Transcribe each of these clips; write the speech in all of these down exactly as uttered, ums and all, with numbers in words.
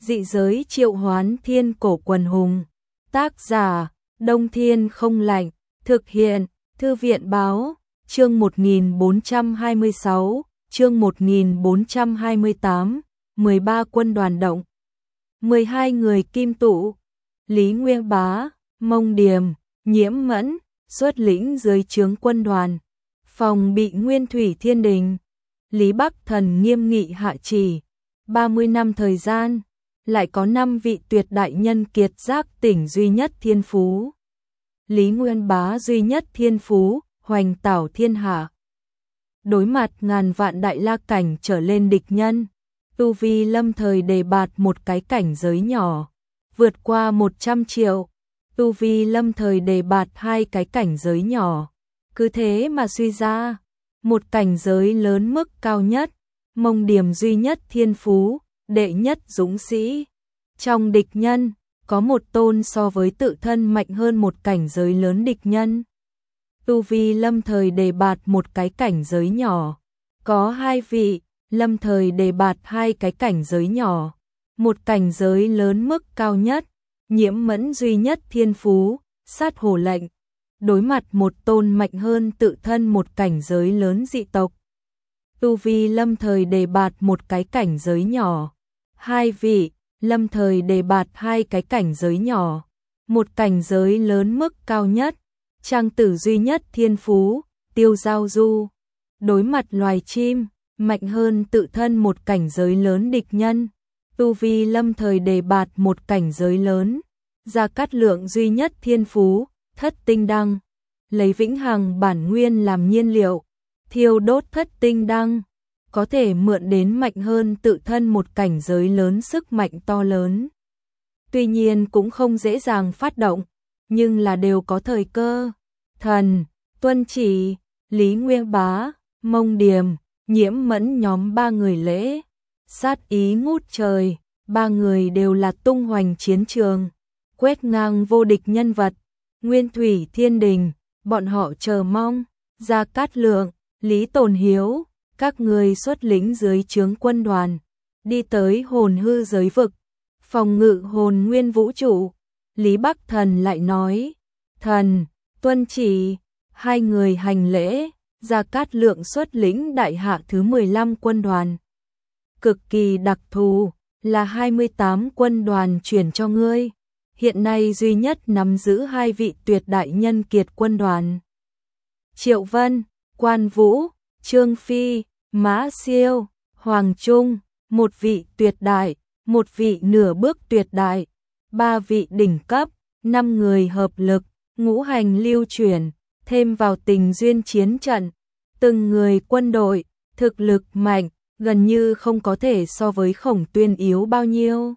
Dị giới triệu hoán thiên cổ quần hùng. Tác giả, Đông Thiên Không Lạnh. Thực hiện, Thư viện Báo. Chương một nghìn bốn trăm hai mươi sáu, chương một nghìn bốn trăm hai mươi tám, mười ba quân đoàn động. mười hai người kim tụ. Lý Nguyên Bá, Mông Điềm, Nhiễm Mẫn, xuất lĩnh dưới trướng quân đoàn. Phòng bị Nguyên Thủy Thiên Đình. Lý Bắc Thần nghiêm nghị hạ chỉ. ba mươi năm thời gian, lại có năm vị tuyệt đại nhân kiệt giác tỉnh duy nhất thiên phú. Lý Nguyên Bá duy nhất thiên phú, hoành tảo thiên hạ. Đối mặt ngàn vạn đại la cảnh trở lên địch nhân, tu vi lâm thời đề bạt một cái cảnh giới nhỏ, vượt qua một trăm triệu, tu vi lâm thời đề bạt hai cái cảnh giới nhỏ. Cứ thế mà suy ra, một cảnh giới lớn mức cao nhất, Mông Điềm duy nhất thiên phú, đệ nhất dũng sĩ. Trong địch nhân, có một tôn so với tự thân mạnh hơn một cảnh giới lớn địch nhân. Tu vi lâm thời đề bạt một cái cảnh giới nhỏ. Có hai vị, lâm thời đề bạt hai cái cảnh giới nhỏ. Một cảnh giới lớn mức cao nhất, Nhiễm Mẫn duy nhất thiên phú, sát hổ lệnh. Đối mặt một tôn mạnh hơn tự thân một cảnh giới lớn dị tộc. Tu vi lâm thời đề bạt một cái cảnh giới nhỏ. Hai vị, lâm thời đề bạt hai cái cảnh giới nhỏ. Một cảnh giới lớn mức cao nhất, trang tử duy nhất thiên phú, Tiêu Giao Du. Đối mặt loài chim, mạnh hơn tự thân một cảnh giới lớn địch nhân. Tu vi lâm thời đề bạt một cảnh giới lớn, Gia Cát Lượng duy nhất thiên phú, Thất Tinh Đăng. Lấy vĩnh hằng bản nguyên làm nhiên liệu, thiêu đốt thất tinh đăng, có thể mượn đến mạnh hơn tự thân một cảnh giới lớn sức mạnh to lớn. Tuy nhiên cũng không dễ dàng phát động, nhưng là đều có thời cơ. Thần, tuân chỉ, Lý Nguyên Bá, Mông Điềm, Nhiễm Mẫn nhóm ba người lễ. Sát ý ngút trời, ba người đều là tung hoành chiến trường, quét ngang vô địch nhân vật. Nguyên Thủy Thiên Đình, bọn họ chờ mong. Gia Cát Lượng, Lý Tồn Hiếu, các người xuất lĩnh dưới trướng quân đoàn, đi tới hồn hư giới vực, phòng ngự hồn nguyên vũ trụ. Lý Bắc Thần lại nói, thần, tuân chỉ, hai người hành lễ. Gia Cát Lượng xuất lĩnh đại hạ thứ mười lăm quân đoàn. Cực kỳ đặc thù, là hai mươi tám quân đoàn chuyển cho ngươi. Hiện nay duy nhất nắm giữ hai vị tuyệt đại nhân kiệt quân đoàn. Triệu Vân, Quan Vũ, Trương Phi, Mã Siêu, Hoàng Trung, một vị tuyệt đại, một vị nửa bước tuyệt đại, ba vị đỉnh cấp, năm người hợp lực, ngũ hành lưu chuyển, thêm vào tình duyên chiến trận. Từng người quân đội, thực lực mạnh, gần như không có thể so với Khổng Tuyên yếu bao nhiêu.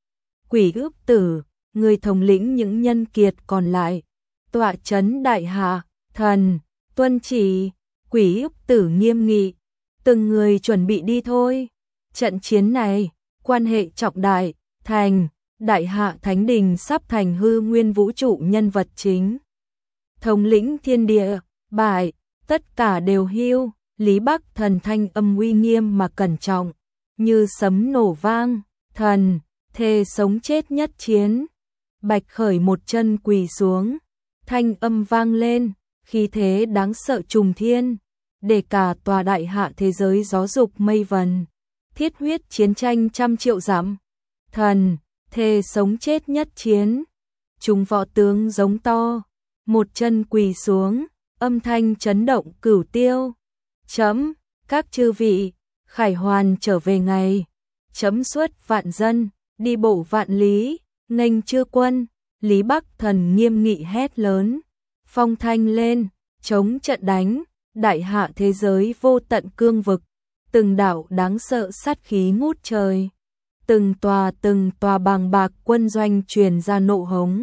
Quỷ Ước Tử, người thống lĩnh những nhân kiệt còn lại, tọa trấn đại hạ. Thần, tuân chỉ, Quỷ Ước Tử nghiêm nghị, từng người chuẩn bị đi thôi. Trận chiến này, quan hệ trọng đại, thành, đại hạ thánh đình sắp thành hư nguyên vũ trụ nhân vật chính. Thống lĩnh thiên địa, bại, tất cả đều hưu. Lý Bắc Thần thanh âm uy nghiêm mà cẩn trọng, như sấm nổ vang. Thần, thề sống chết nhất chiến. Bạch Khởi một chân quỳ xuống, thanh âm vang lên, khí thế đáng sợ trùng thiên, để cả tòa đại hạ thế giới gió dục mây vần, thiết huyết chiến tranh trăm triệu dặm. Thần, thề sống chết nhất chiến. Chúng võ tướng giống to, một chân quỳ xuống, âm thanh chấn động cửu tiêu. Chấm, các chư vị, khải hoàn trở về ngày. Chấm xuất vạn dân, đi bộ vạn lý, nghênh chư quân. Lý Bắc Thần nghiêm nghị hét lớn, phong thanh lên, chống trận đánh. Đại hạ thế giới vô tận cương vực, từng đạo đáng sợ sát khí ngút trời, từng tòa từng tòa bàng bạc quân doanh truyền ra nộ hống.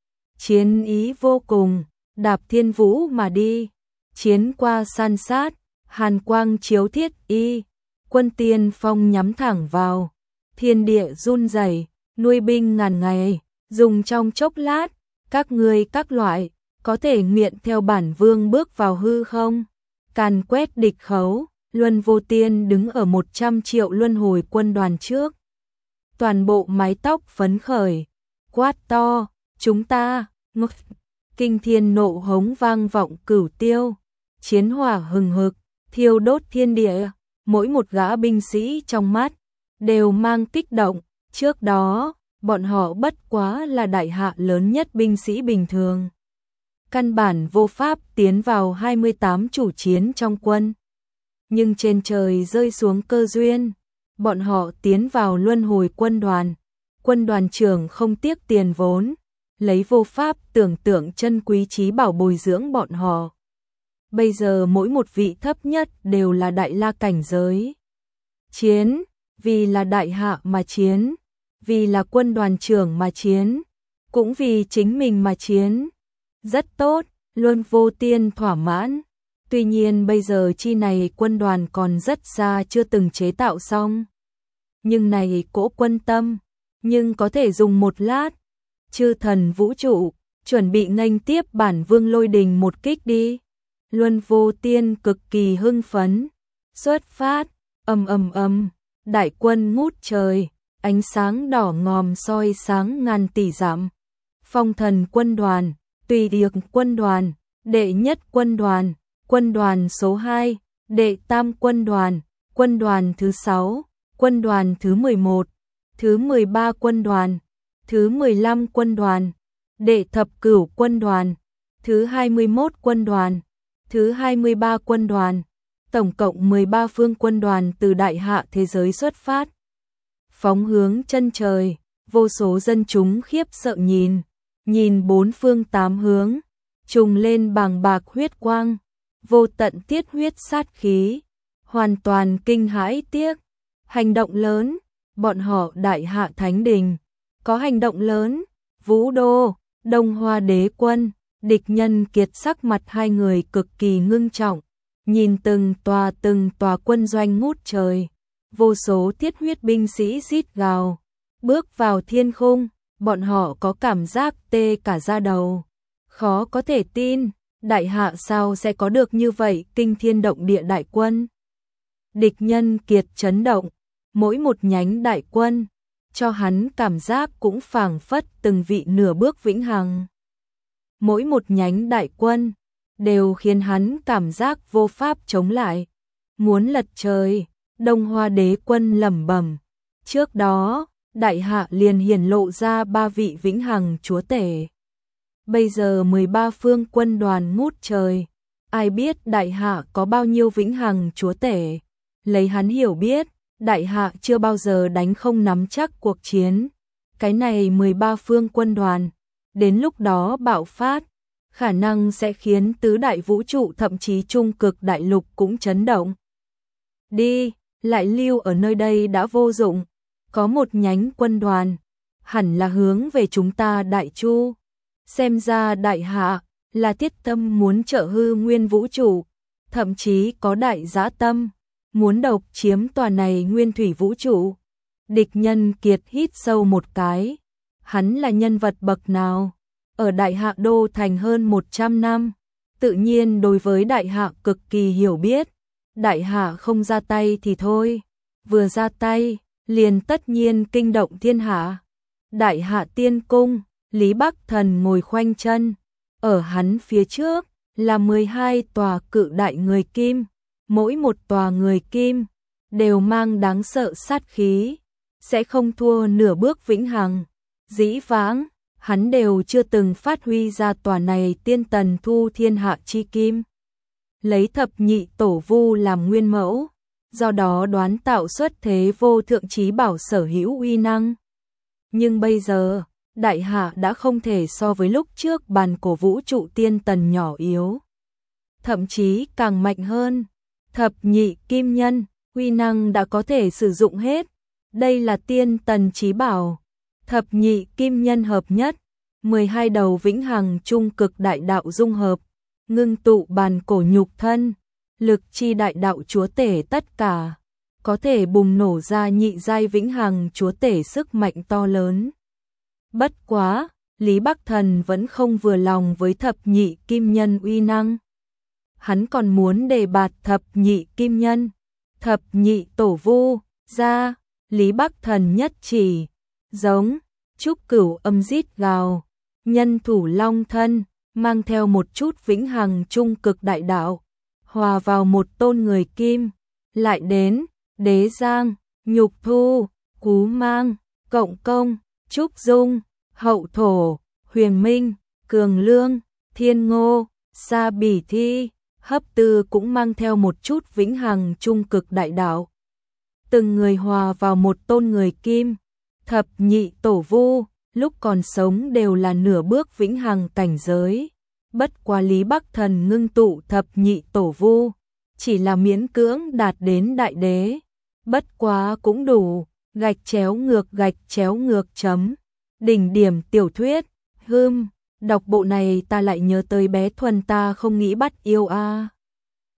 Chiến ý vô cùng, đạp thiên vũ mà đi, chiến qua san sát, hàn quang chiếu thiết y, quân tiên phong nhắm thẳng vào, thiên địa run rẩy, nuôi binh ngàn ngày, dùng trong chốc lát, các ngươi các loại, có thể nguyện theo bản vương bước vào hư không? Càn quét địch khấu, Luân Vô Tiên đứng ở một trăm triệu luân hồi quân đoàn trước. toàn bộ mái tóc phấn khởi, quát to, chúng ta, ngực. Kinh thiên nộ hống vang vọng cửu tiêu, chiến hỏa hừng hực, thiêu đốt thiên địa, mỗi một gã binh sĩ trong mắt đều mang kích động, trước đó, bọn họ bất quá là đại hạ lớn nhất binh sĩ bình thường. Căn bản vô pháp tiến vào hai mươi tám chủ chiến trong quân. Nhưng trên trời rơi xuống cơ duyên, bọn họ tiến vào luân hồi quân đoàn, quân đoàn trưởng không tiếc tiền vốn, lấy vô pháp tưởng tượng chân quý trí bảo bồi dưỡng bọn họ. Bây giờ mỗi một vị thấp nhất đều là đại la cảnh giới. Chiến, vì là đại hạ mà chiến, vì là quân đoàn trưởng mà chiến, cũng vì chính mình mà chiến. Rất tốt, Luân Vô Tiên thỏa mãn. Tuy nhiên bây giờ chi này quân đoàn còn rất xa chưa từng chế tạo xong. Nhưng này cỗ quân tâm, nhưng có thể dùng một lát. Chư thần vũ trụ, chuẩn bị nghênh tiếp bản vương lôi đình một kích đi. Luân Vô Tiên cực kỳ hưng phấn. Xuất phát, ầm ầm ầm, đại quân ngút trời, ánh sáng đỏ ngòm soi sáng ngàn tỷ dặm. Phong thần quân đoàn, tùy điệp quân đoàn, đệ nhất quân đoàn, quân đoàn số hai, đệ tam quân đoàn, quân đoàn thứ sáu, quân đoàn thứ mười một, thứ mười ba quân đoàn, thứ mười lăm quân đoàn, đệ thập cửu quân đoàn, thứ hai mươi mốt quân đoàn, thứ hai mươi ba quân đoàn, tổng cộng mười ba phương quân đoàn từ đại hạ thế giới xuất phát. Phóng hướng chân trời, vô số dân chúng khiếp sợ nhìn, nhìn bốn phương tám hướng, trùng lên bàng bạc huyết quang, vô tận tiết huyết sát khí, hoàn toàn kinh hãi tiếc. Hành động lớn, bọn họ đại hạ thánh đình, có hành động lớn, Vũ Đô, Đông Hoa đế quân, địch nhân kiệt sắc mặt hai người cực kỳ ngưng trọng, nhìn từng tòa từng tòa quân doanh ngút trời, vô số thiết huyết binh sĩ rít gào, bước vào thiên khung, bọn họ có cảm giác tê cả da đầu, khó có thể tin, đại hạ sao sẽ có được như vậy kinh thiên động địa đại quân. Địch nhân kiệt chấn động, mỗi một nhánh đại quân, cho hắn cảm giác cũng phảng phất từng vị nửa bước vĩnh hằng. Mỗi một nhánh đại quân, đều khiến hắn cảm giác vô pháp chống lại, muốn lật trời. Đông Hoa đế quân lẩm bẩm, trước đó, đại hạ liền hiển lộ ra ba vị vĩnh hằng chúa tể. Bây giờ mười ba phương quân đoàn ngút trời, ai biết đại hạ có bao nhiêu vĩnh hằng chúa tể. Lấy hắn hiểu biết, đại hạ chưa bao giờ đánh không nắm chắc cuộc chiến. Cái này mười ba phương quân đoàn, đến lúc đó bạo phát, khả năng sẽ khiến tứ đại vũ trụ thậm chí trung cực đại lục cũng chấn động. Đi, lại lưu ở nơi đây đã vô dụng, có một nhánh quân đoàn, hẳn là hướng về chúng ta đại chu. Xem ra đại hạ là thiết tâm muốn trợ hư nguyên vũ trụ, thậm chí có đại dã tâm, muốn độc chiếm tòa này nguyên thủy vũ trụ. Địch nhân kiệt hít sâu một cái, hắn là nhân vật bậc nào? Ở đại hạ đô thành hơn một trăm năm, tự nhiên đối với đại hạ cực kỳ hiểu biết. Đại hạ không ra tay thì thôi, vừa ra tay, liền tất nhiên kinh động thiên hạ. Đại hạ tiên cung, Lý Bắc Thần ngồi khoanh chân, ở hắn phía trước là mười hai tòa cự đại người kim, mỗi một tòa người kim đều mang đáng sợ sát khí, sẽ không thua nửa bước vĩnh hằng. Dĩ vãng, hắn đều chưa từng phát huy ra tòa này tiên tần thu thiên hạ chi kim. Lấy thập nhị tổ vu làm nguyên mẫu, do đó đoán tạo xuất thế vô thượng trí bảo sở hữu uy năng. Nhưng bây giờ, đại hạ đã không thể so với lúc trước bàn cổ vũ trụ tiên tần nhỏ yếu. Thậm chí càng mạnh hơn, thập nhị kim nhân, uy năng đã có thể sử dụng hết. Đây là tiên tần trí bảo, thập nhị kim nhân hợp nhất, mười hai đầu vĩnh hằng trung cực đại đạo dung hợp, ngưng tụ bàn cổ nhục thân, lực chi đại đạo chúa tể tất cả, có thể bùng nổ ra nhị giai vĩnh hằng chúa tể sức mạnh to lớn. Bất quá, Lý Bắc Thần vẫn không vừa lòng với thập nhị kim nhân uy năng. Hắn còn muốn đề bạt thập nhị kim nhân, thập nhị tổ vu ra, Lý Bắc Thần nhất chỉ, giống, trúc cửu âm rít gào, nhân thủ long thân, mang theo một chút vĩnh hằng trung cực đại đạo, hòa vào một tôn người kim, lại đến, đế giang, nhục thu, cú mang, cộng công, trúc dung, hậu thổ, huyền minh, cường lương, thiên ngô, sa bỉ thi, hấp tư cũng mang theo một chút vĩnh hằng trung cực đại đạo. Từng người hòa vào một tôn người kim, thập nhị tổ vu, lúc còn sống đều là nửa bước vĩnh hằng cảnh giới. Bất quá Lý Bắc Thần ngưng tụ thập nhị tổ vu, chỉ là miễn cưỡng đạt đến đại đế. Bất quá cũng đủ, gạch chéo ngược gạch chéo ngược chấm. Đỉnh điểm tiểu thuyết, hưm, đọc bộ này ta lại nhớ tới bé Thuần ta không nghĩ bắt yêu a.